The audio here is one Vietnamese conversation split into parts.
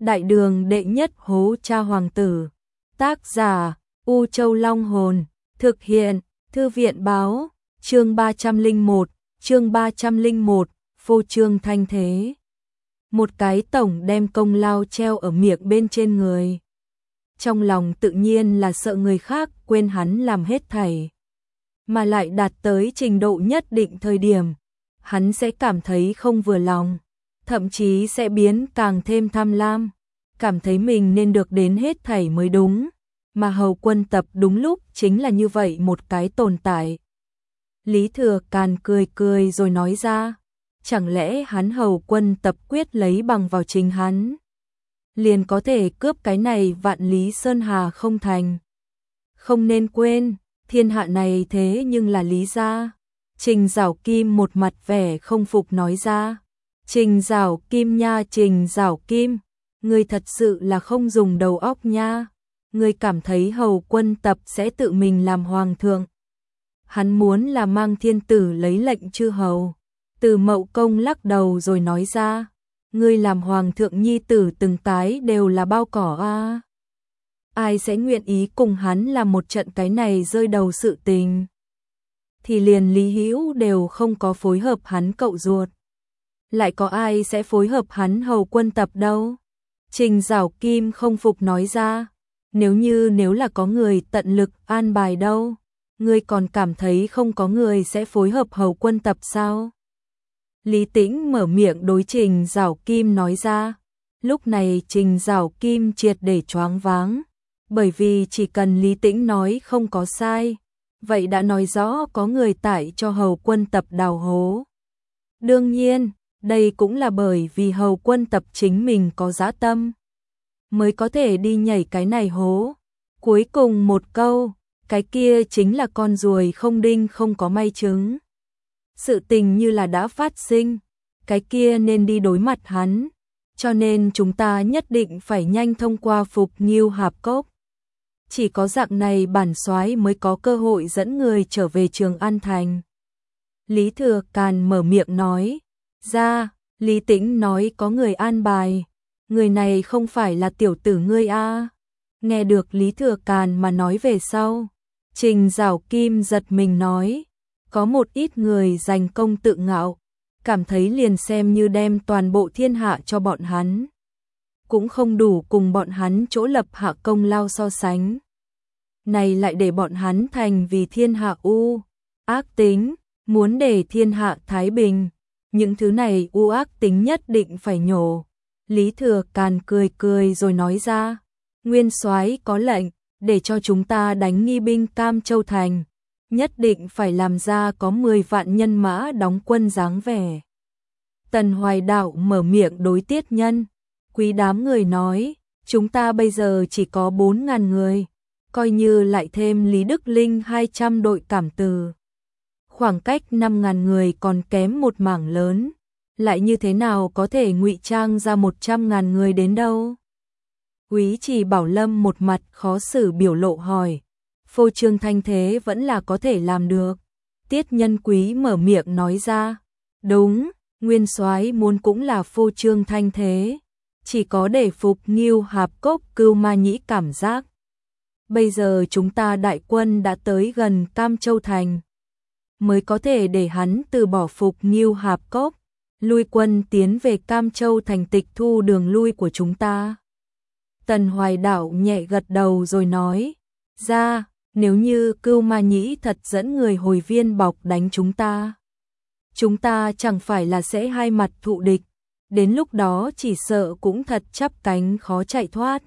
Đại đường đệ nhất hố cha hoàng tử. Tác giả U Châu Long Hồn. Thực hiện Thư viện báo. Chương 301, phô trương thanh thế. Một cái tổng đem công lao treo ở miệng bên trên người. Trong lòng tự nhiên là sợ người khác quên hắn làm hết thảy. Mà lại đạt tới trình độ nhất định thời điểm, hắn sẽ cảm thấy không vừa lòng, thậm chí sẽ biến càng thêm tham lam, cảm thấy mình nên được đến hết thảy mới đúng, mà Hầu Quân Tập đúng lúc chính là như vậy một cái tồn tại. Lý Thừa Càn cười cười rồi nói ra, chẳng lẽ hắn Hầu Quân Tập quyết lấy bằng vào chính hắn, liền có thể cướp cái này Vạn Lý Sơn Hà không thành. Không nên quên, thiên hạ này thế nhưng là Lý gia. Trình Giảo Kim một mặt vẻ không phục nói ra. Trình Giảo Kim nha, Trình Giảo Kim, ngươi thật sự là không dùng đầu óc nha. Ngươi cảm thấy Hầu Quân Tập sẽ tự mình làm hoàng thượng. Hắn muốn là mang thiên tử lấy lệnh chư hầu. Từ Mậu Công lắc đầu rồi nói ra, ngươi làm hoàng thượng nhi tử từng cái đều là bao cỏ a. Ai sẽ nguyện ý cùng hắn làm một trận cái này rơi đầu sự tình. Thì liền Lý Hữu đều không có phối hợp hắn cậu ruột. Lại có ai sẽ phối hợp hắn Hầu Quân Tập đâu. Trình Giảo Kim không phục nói ra, nếu là có người tận lực an bài đâu, ngươi còn cảm thấy không có người sẽ phối hợp Hầu Quân Tập sao? Lý Tĩnh mở miệng đối Trình Giảo Kim nói ra. Lúc này Trình Giảo Kim triệt để choáng váng, bởi vì chỉ cần Lý Tĩnh nói không có sai, vậy đã nói rõ có người tải cho Hầu Quân Tập đào hố. Đương nhiên, đây cũng là bởi vì Hầu Quân Tập chính mình có dã tâm, mới có thể đi nhảy cái này hố. Cuối cùng một câu, cái kia chính là con ruồi không đinh không có may trứng. Sự tình như là đã phát sinh, cái kia nên đi đối mặt hắn, cho nên chúng ta nhất định phải nhanh thông qua Phục Ngưu Hạp Cốc. Chỉ có dạng này bản soái mới có cơ hội dẫn người trở về Trường An Thành. Lý Thừa Càn mở miệng nói ra. Lý Tĩnh nói có người an bài, người này không phải là tiểu tử ngươi a. Nghe được Lý Thừa Càn mà nói về sau, Trình Giảo Kim giật mình nói, có một ít người giành công tự ngạo, cảm thấy liền xem như đem toàn bộ thiên hạ cho bọn hắn, cũng không đủ cùng bọn hắn chỗ lập hạ công lao so sánh. Này lại để bọn hắn thành vì thiên hạ ác tính, muốn để thiên hạ thái bình, những thứ này ác tính nhất định phải nhổ. Lý Thừa Càn cười cười rồi nói ra, nguyên soái có lệnh, để cho chúng ta đánh nghi binh Cam Châu Thành, nhất định phải làm ra có 10 vạn nhân mã đóng quân dáng vẻ. Tần Hoài Đạo mở miệng đối Tiết Nhân, quý đám người nói, chúng ta bây giờ chỉ có 4.000 người, coi như lại thêm Lý Đức Linh 200 đội cảm từ. Khoảng cách 5.000 người còn kém một mảng lớn, lại như thế nào có thể ngụy trang ra 100.000 người đến đâu? Úy Trì Bảo Lâm một mặt khó xử biểu lộ hỏi, phô trương thanh thế vẫn là có thể làm được. Tiết Nhân Quý mở miệng nói ra, đúng, nguyên soái muốn cũng là phô trương thanh thế, chỉ có để Phục Ngưu Hạp Cốc Cưu Ma Nhĩ cảm giác. Bây giờ chúng ta đại quân đã tới gần Cam Châu Thành, mới có thể để hắn từ bỏ Phục Ngưu Hạp Cốc, lui quân tiến về Cam Châu Thành tịch thu đường lui của chúng ta. Tần Hoài Đạo nhẹ gật đầu rồi nói ra, nếu như Cưu Ma Nhĩ thật dẫn người hồi viên bọc đánh chúng ta chẳng phải là sẽ hai mặt thụ địch, đến lúc đó chỉ sợ cũng thật chắp cánh khó chạy thoát.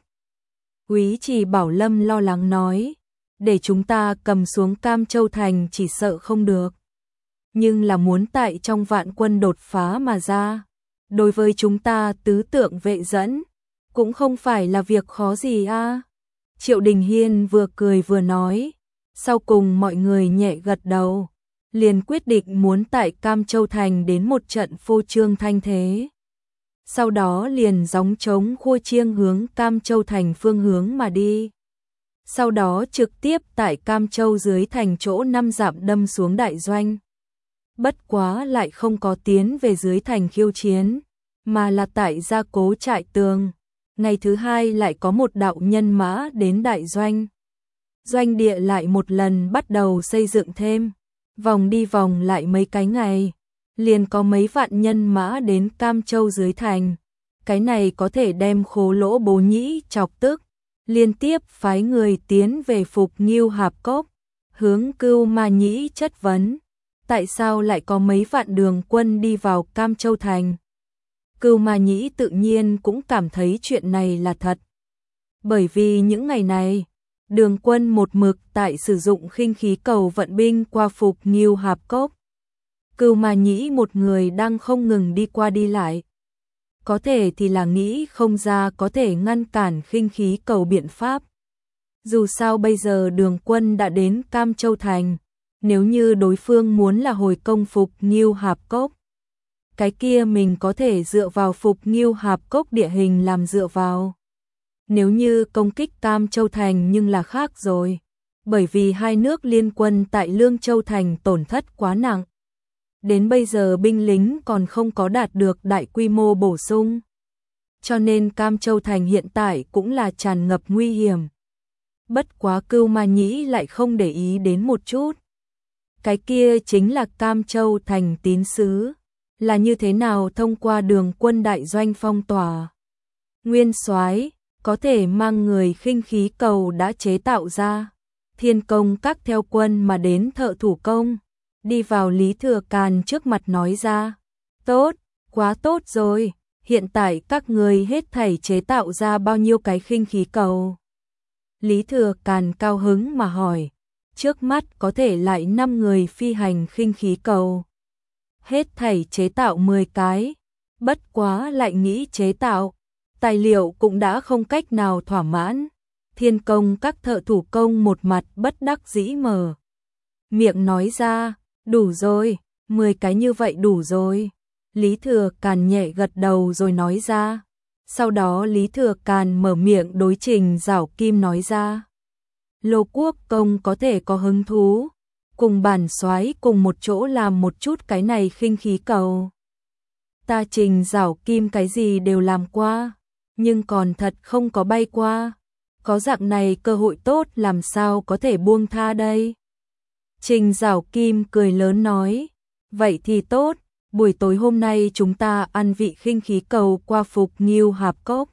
Úy Trì Bảo Lâm lo lắng nói, để chúng ta cầm xuống Cam Châu Thành chỉ sợ không được, nhưng là muốn tại trong vạn quân đột phá mà ra, đối với chúng ta tứ tượng vệ dẫn, cũng không phải là việc khó gì a. Triệu Đình Hiên vừa cười vừa nói, sau cùng mọi người nhẹ gật đầu, liền quyết định muốn tại Cam Châu Thành đến một trận phô trương thanh thế. Sau đó liền gióng trống khua chiêng hướng Cam Châu Thành phương hướng mà đi. Sau đó trực tiếp tại Cam Châu dưới thành chỗ 5 dặm đâm xuống đại doanh. Bất quá lại không có tiến về dưới thành khiêu chiến, mà là tại gia cố trại tường, Ngày thứ hai lại có một đạo nhân mã đến đại doanh. Doanh địa lại một lần bắt đầu xây dựng thêm. Vòng đi vòng lại mấy cái ngày, liền có mấy vạn nhân mã đến Cam Châu dưới thành. Cái này có thể đem Khố Lỗ Bố Nhĩ chọc tức, liên tiếp phái người tiến về Phục Ngưu Hạp Cốc, hướng Cưu Ma Nhĩ chất vấn, tại sao lại có mấy vạn đường quân đi vào Cam Châu thành. Cưu Ma Nhĩ tự nhiên cũng cảm thấy chuyện này là thật. Bởi vì những ngày này, đường quân một mực tại sử dụng khinh khí cầu vận binh qua Phục Ngưu Hạp Cốc. Cưu Ma Nhĩ một người đang không ngừng đi qua đi lại. Có thể thì là nghĩ không ra có thể ngăn cản khinh khí cầu biện pháp. Dù sao bây giờ đường quân đã đến Cam Châu thành, nếu như đối phương muốn là hồi công Phục Ngưu Hạp Cốc, cái kia mình có thể dựa vào Phục Ngưu Hạp Cốc địa hình làm dựa vào. Nếu như công kích Cam Châu thành nhưng là khác rồi, bởi vì hai nước liên quân tại Lương Châu thành tổn thất quá nặng. Đến bây giờ binh lính còn không có đạt được đại quy mô bổ sung. Cho nên Cam Châu thành hiện tại cũng là tràn ngập nguy hiểm. Bất quá Cưu Ma Nhĩ lại không để ý đến một chút. Cái kia chính là Cam Châu thành tín sứ, là như thế nào thông qua đường quân đại doanh phong tỏa. Nguyên soái có thể mang người khinh khí cầu đã chế tạo ra. Thiên Công Các theo quân mà đến thợ thủ công, đi vào Lý Thừa Càn trước mặt nói ra. Tốt, quá tốt rồi, hiện tại các người hết thảy chế tạo ra bao nhiêu cái khinh khí cầu? Lý Thừa Càn cao hứng mà hỏi, trước mắt có thể lại 5 người phi hành khinh khí cầu. Hết thảy chế tạo 10 cái, bất quá lại nghĩ chế tạo. Tài liệu cũng đã không cách nào thỏa mãn. Thiên Công Các thợ thủ công một mặt bất đắc dĩ mở miệng nói ra, đủ rồi, 10 cái như vậy đủ rồi. Lý Thừa Càn nhẹ gật đầu rồi nói ra. Sau đó Lý Thừa Càn mở miệng đối Trình Giảo Kim nói ra. Lô Quốc Công có thể có hứng thú, cùng bản soái cùng một chỗ làm một chút cái này khinh khí cầu. Ta Trình Giảo Kim cái gì đều làm qua, nhưng còn thật không có bay qua. Có dạng này cơ hội tốt làm sao có thể buông tha đây. Trình Giảo Kim cười lớn nói, vậy thì tốt, buổi tối hôm nay chúng ta ăn vị khinh khí cầu qua Phục Ngưu Hạp Cốc.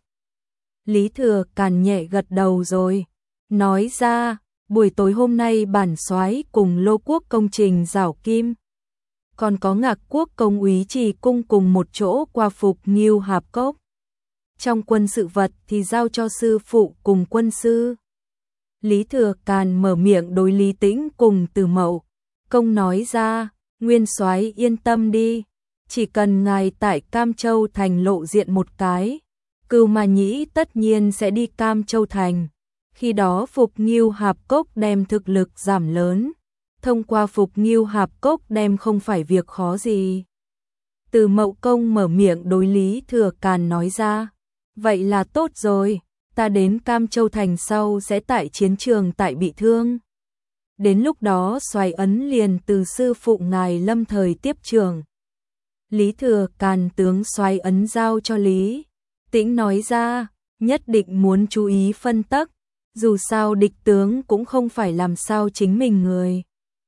Lý Thừa Càn nhẹ gật đầu rồi, nói ra, buổi tối hôm nay bản soái cùng Lô Quốc Công Trình Giảo Kim, còn có Ngạc Quốc Công Úy Trì Cung cùng một chỗ qua Phục Ngưu Hạp Cốc. Trong quân sự vật thì giao cho sư phụ cùng quân sư. Lý Thừa Càn mở miệng đối Lý Tĩnh cùng Từ Mậu Công nói ra, nguyên soái yên tâm đi, chỉ cần ngài tại Cam Châu thành lộ diện một cái, Cưu Ma Nhĩ tất nhiên sẽ đi Cam Châu thành. Khi đó Phục Ngưu Hạp Cốc đem thực lực giảm lớn, thông qua Phục Ngưu Hạp Cốc đem không phải việc khó gì. Từ Mậu Công mở miệng đối Lý Thừa Càn nói ra, vậy là tốt rồi, ta đến Cam Châu thành sau sẽ tại chiến trường tại bị thương. Đến lúc đó Soái ấn liền từ sư phụ ngài lâm thời tiếp trường. Lý Thừa Càn tướng Soái ấn giao cho Lý Tĩnh nói ra, nhất định muốn chú ý phân tắc, dù sao địch tướng cũng không phải làm sao chính mình người.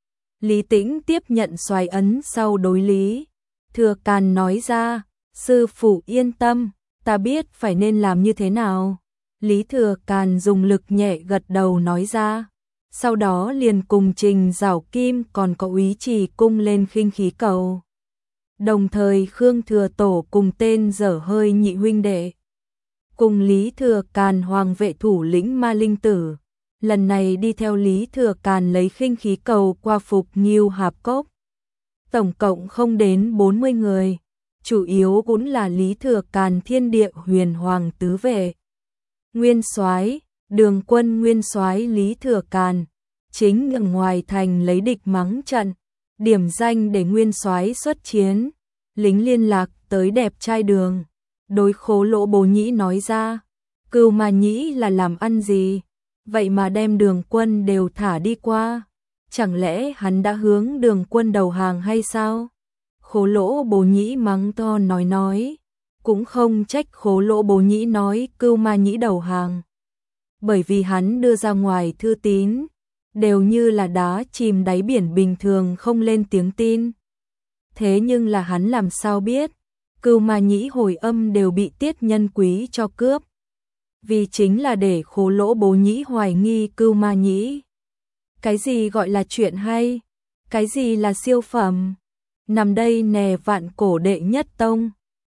Lý Tĩnh tiếp nhận Soái ấn sau đối Lý Thừa Càn nói ra, sư phụ yên tâm, ta biết phải nên làm như thế nào. Lý Thừa Càn dùng lực nhẹ gật đầu nói ra, sau đó liền cùng Trình Giảo Kim còn có Úy Trì Cung lên khinh khí cầu. Đồng thời Khương Thừa Tổ cùng tên dở hơi nhị huynh đệ, cùng Lý Thừa Càn hoàng vệ thủ lĩnh Ma Linh Tử, lần này đi theo Lý Thừa Càn lấy khinh khí cầu qua Phục Ngưu Hạp Cốc. Tổng cộng không đến 40 người, chủ yếu cũng là Lý Thừa Càn Thiên Địa Huyền Hoàng tứ vệ. Nguyên soái, đường quân nguyên soái Lý Thừa Càn, chính ở ngoài thành lấy địch mắng trận, điểm danh để nguyên soái xuất chiến. Lính liên lạc tới đẹp trai đường, đối Khố Lỗ Bố Nhĩ nói ra, Cưu Ma Nhĩ là làm ăn gì, vậy mà đem đường quân đều thả đi qua, chẳng lẽ hắn đã hướng đường quân đầu hàng hay sao? Khố Lỗ Bố Nhĩ mắng to nói, cũng không trách Khố Lỗ Bố Nhĩ nói Cưu Ma Nhĩ đầu hàng. Bởi vì hắn đưa ra ngoài thư tín, đều như là đá chìm đáy biển bình thường không lên tiếng tin. Thế nhưng là hắn làm sao biết, Cưu Ma Nhĩ hồi âm đều bị Tiết Nhân Quý cho cướp. Vì chính là để Khố Lỗ Bố Nhĩ hoài nghi Cưu Ma Nhĩ. Cái gì gọi là chuyện hay? Cái gì là siêu phẩm? Nằm đây nè vạn cổ đệ nhất tông.